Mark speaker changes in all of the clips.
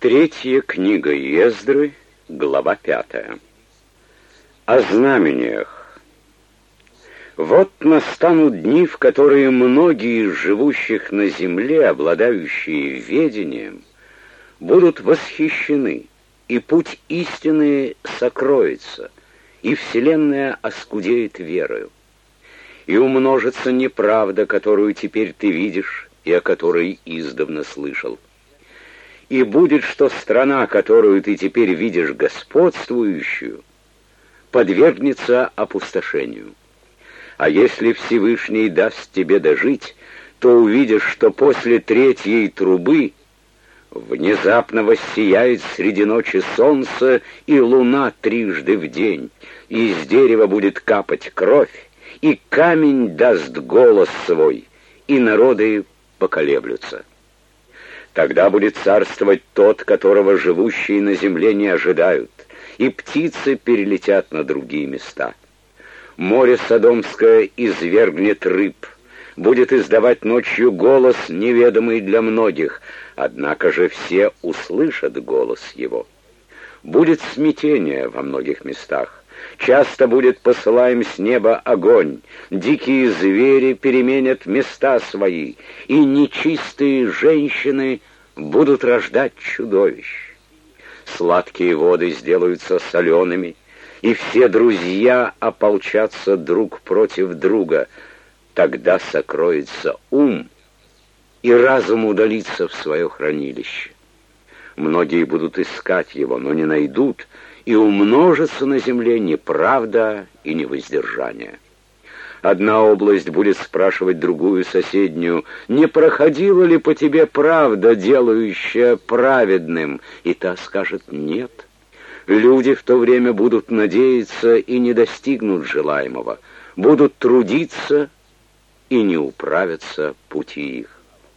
Speaker 1: Третья книга Ездры, глава 5. О знамениях. Вот настанут дни, в которые многие из живущих на земле, обладающие ведением, будут восхищены, и путь истины сокроется, и вселенная оскудеет верою. И умножится неправда, которую теперь ты видишь, и о которой издавна слышал. И будет, что страна, которую ты теперь видишь господствующую, подвергнется опустошению. А если Всевышний даст тебе дожить, то увидишь, что после третьей трубы внезапно воссияет среди ночи солнце и луна трижды в день, и из дерева будет капать кровь, и камень даст голос свой, и народы поколеблются. Тогда будет царствовать тот, которого живущие на земле не ожидают, и птицы перелетят на другие места. Море Содомское извергнет рыб, будет издавать ночью голос, неведомый для многих, однако же все услышат голос его. Будет смятение во многих местах, часто будет посылаем с неба огонь, дикие звери переменят места свои, и нечистые женщины будут рождать чудовищ. Сладкие воды сделаются солеными, и все друзья ополчатся друг против друга. Тогда сокроется ум, и разум удалится в свое хранилище. Многие будут искать его, но не найдут, и умножится на земле неправда и невоздержание. Одна область будет спрашивать другую соседнюю: не проходила ли по тебе правда, делающая праведным? И та скажет: нет. Люди в то время будут надеяться и не достигнут желаемого, будут трудиться и не управятся пути их.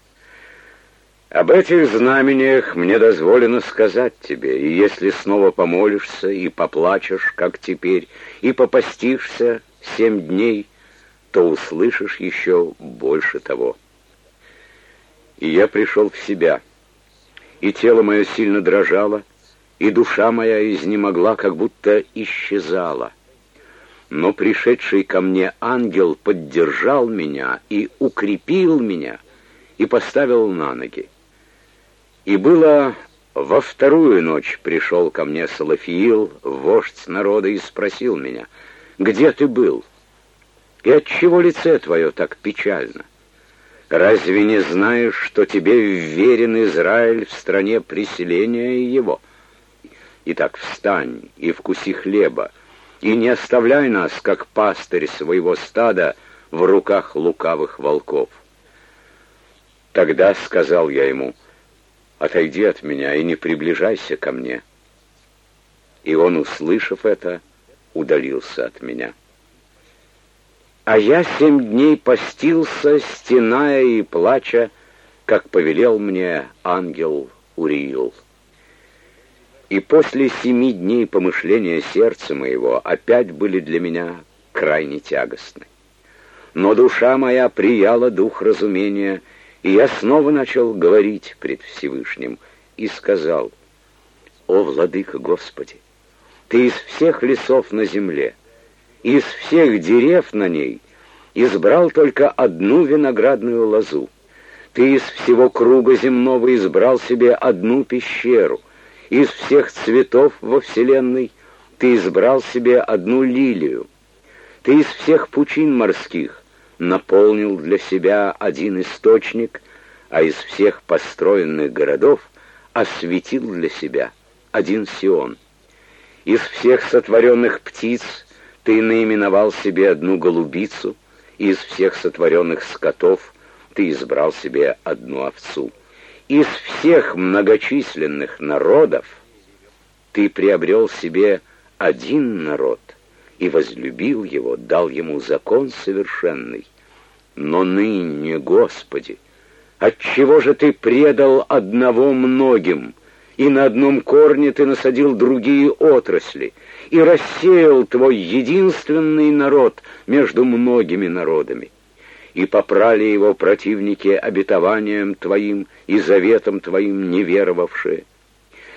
Speaker 1: Об этих знамениях мне дозволено сказать тебе, и если снова помолишься и поплачешь, как теперь, и попастишься 7 дней, то услышишь еще больше того. И я пришел в себя, и тело мое сильно дрожало, и душа моя изнемогла, как будто исчезала. Но пришедший ко мне ангел поддержал меня и укрепил меня, и поставил на ноги. И было во 2-ю ночь пришел ко мне Салафиил, вождь народа, и спросил меня: где ты был? И отчего лице твое так печально? Разве не знаешь, что тебе вверен Израиль в стране преселения его? Итак, встань и вкуси хлеба, и не оставляй нас, как пастырь своего стада, в руках лукавых волков. Тогда сказал я ему: отойди от меня и не приближайся ко мне. И он, услышав это, удалился от меня. А я 7 дней постился, стеная и плача, как повелел мне ангел Уриил. И после 7 дней помышления сердца моего опять были для меня крайне тягостны. Но душа моя прияла дух разумения, и я снова начал говорить пред Всевышним, и сказал: «О, Владыка Господи, Ты из всех лесов на земле, из всех дерев на ней избрал только одну виноградную лозу. Ты из всего круга земного избрал себе одну пещеру. Из всех цветов во вселенной Ты избрал себе одну лилию. Ты из всех пучин морских наполнил для себя один источник, а из всех построенных городов осветил для себя один Сион. Из всех сотворенных птиц Ты наименовал себе одну голубицу, и из всех сотворенных скотов Ты избрал себе одну овцу. Из всех многочисленных народов Ты приобрел себе один народ и возлюбил его, дал ему закон совершенный. Но ныне, Господи, отчего же Ты предал одного многим, и на одном корне Ты насадил другие отрасли, и рассеял Твой единственный народ между многими народами? И попрали его противники обетованием Твоим и заветом Твоим неверовавшие.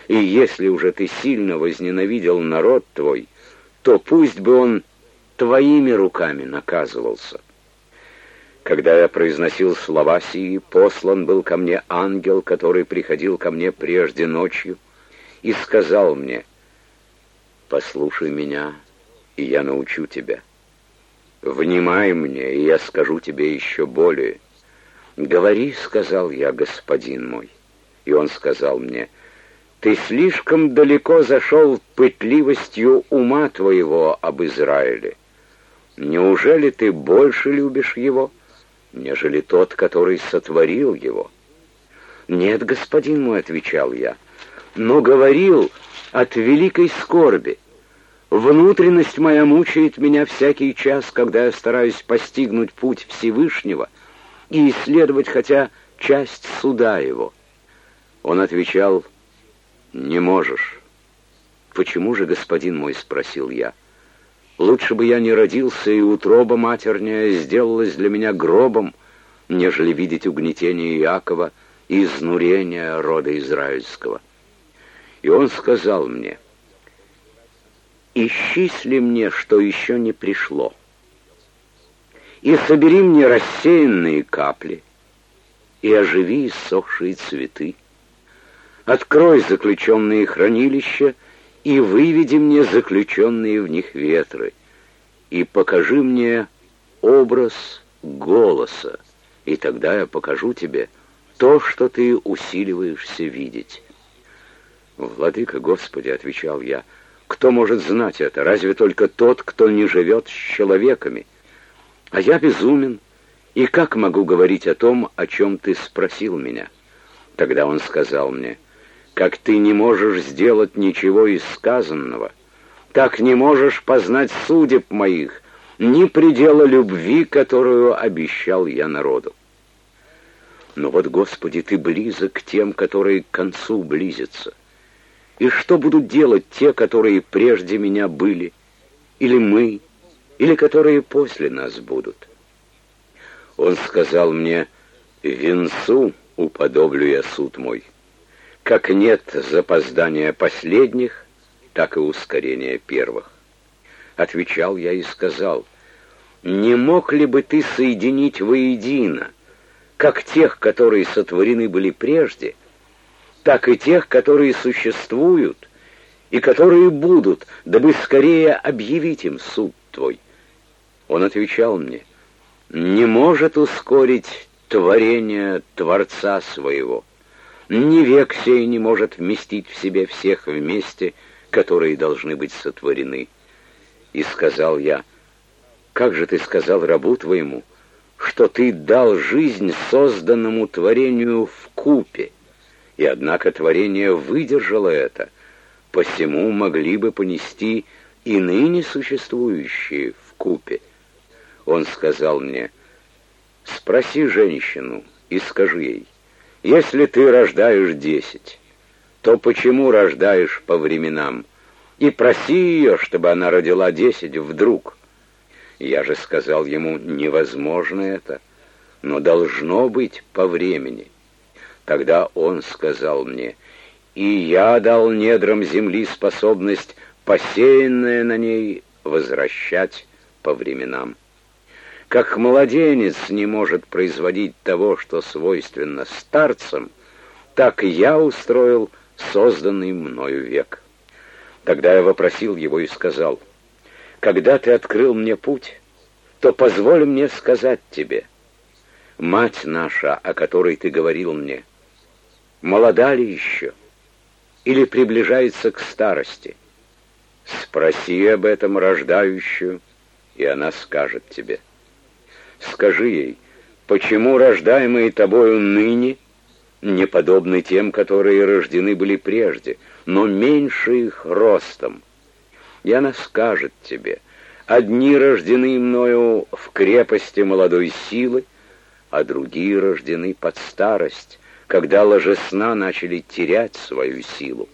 Speaker 1: И если уже ты сильно возненавидел народ твой, то пусть бы он твоими руками наказывался. Когда я произносил слова сии, послан был ко мне ангел, который приходил ко мне прежде ночью, и сказал мне: послушай меня, и я научу тебя. Внимай мне, и я скажу тебе еще более. Говори, сказал я, господин мой. И он сказал мне: ты слишком далеко зашел пытливостью ума твоего об Израиле. Неужели ты больше любишь его, нежели тот, который сотворил его? Нет, господин мой, отвечал я, но говорил от великой скорби. Внутренность моя мучает меня всякий час, когда я стараюсь постигнуть путь Всевышнего и исследовать хотя часть суда его. Он отвечал: не можешь. Почему же, господин мой, спросил я. Лучше бы я не родился, и утроба матерняя сделалась для меня гробом, нежели видеть угнетение Иакова и изнурение рода израильского. И он сказал мне: исчисли мне, что еще не пришло, и собери мне рассеянные капли, и оживи иссохшие цветы. Открой заключенные хранилища и выведи мне заключенные в них ветры, и покажи мне образ голоса, и тогда я покажу тебе то, что ты усиливаешься видеть. Владыка Господи, отвечал я, кто может знать это? Разве только тот, кто не живет с человеками? А я безумен, и как могу говорить о том, о чем ты спросил меня? Тогда он сказал мне: как ты не можешь сделать ничего из сказанного, так не можешь познать судеб моих, ни предела любви, которую обещал я народу. Но вот, Господи, ты близок к тем, которые к концу близятся. И что будут делать те, которые прежде меня были, или мы, или которые после нас будут? Он сказал мне: венцу уподоблю я суд мой. Как нет запоздания последних, так и ускорения первых. Отвечал я и сказал: не мог ли бы ты соединить воедино, как тех, которые сотворены были прежде, так и тех, которые существуют и которые будут, дабы скорее объявить им суд твой? Он отвечал мне: не может ускорить творение Творца своего. Ни век сей не может вместить в себе всех вместе, которые должны быть сотворены. И сказал я: как же ты сказал рабу твоему, что ты дал жизнь созданному творению вкупе, и однако творение выдержало это, посему могли бы понести и ныне существующие вкупе. Он сказал мне: спроси женщину и скажи ей: если ты рождаешь 10, то почему рождаешь по временам? И проси ее, чтобы она родила 10 вдруг. Я же сказал ему: невозможно это, но должно быть по времени. Тогда он сказал мне: и я дал недрам земли способность, посеянное на ней, возвращать по временам. Как младенец не может производить того, что свойственно старцам, так и я устроил созданный мною век. Тогда я вопросил его и сказал: когда ты открыл мне путь, то позволь мне сказать тебе: мать наша, о которой ты говорил мне, молода ли еще или приближается к старости? Спроси об этом рождающую, и она скажет тебе. Скажи ей: почему рождаемые тобою ныне не подобны тем, которые рождены были прежде, но меньше их ростом? И она скажет тебе: одни рождены мною в крепости молодой силы, а другие рождены под старость, когда ложесна начали терять свою силу.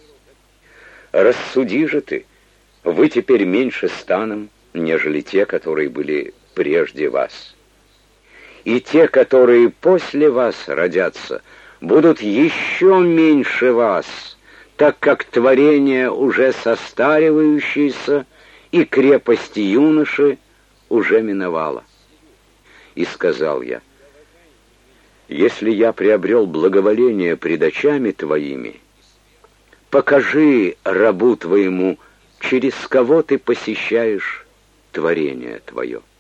Speaker 1: Рассуди же ты, вы теперь меньше станом, нежели те, которые были прежде вас. И те, которые после вас родятся, будут еще меньше вас, так как творение уже состаривающееся, и крепости юноши уже миновало. И сказал я: если я приобрел благоволение пред очами твоими, покажи рабу твоему, через кого ты посещаешь творение твое.